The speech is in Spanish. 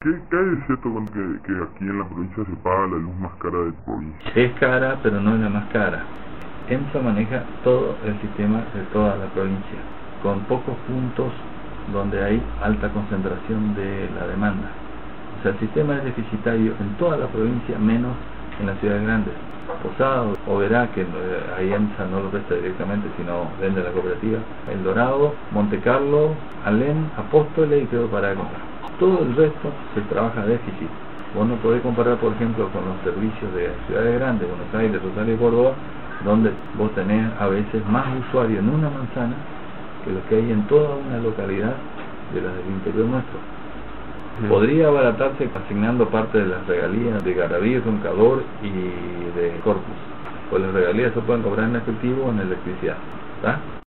¿Qué hay de cierto con que aquí en la provincia se paga la luz más cara de provincia? Es cara, pero no es la más cara. EMSA maneja todo el sistema de toda la provincia, con pocos puntos donde hay alta concentración de la demanda. O sea, el sistema es deficitario en toda la provincia, menos en las ciudades grandes. Posadas, Oberá, que ahí EMSA no lo presta directamente, sino vende la cooperativa, El Dorado, Monte Carlo, Alén, Apóstoles y Quedó para comprar. Todo el resto se trabaja a déficit. Vos no podés comparar, por ejemplo, con los servicios de ciudades grandes, Buenos Aires, Rosario y Córdoba, donde vos tenés a veces más usuarios en una manzana que los que hay en toda una localidad de las del interior nuestro. Podría abaratarse asignando parte de las regalías de Garaví, Roncador y de Corpus, pues las regalías se pueden cobrar en efectivo o en electricidad, ¿está?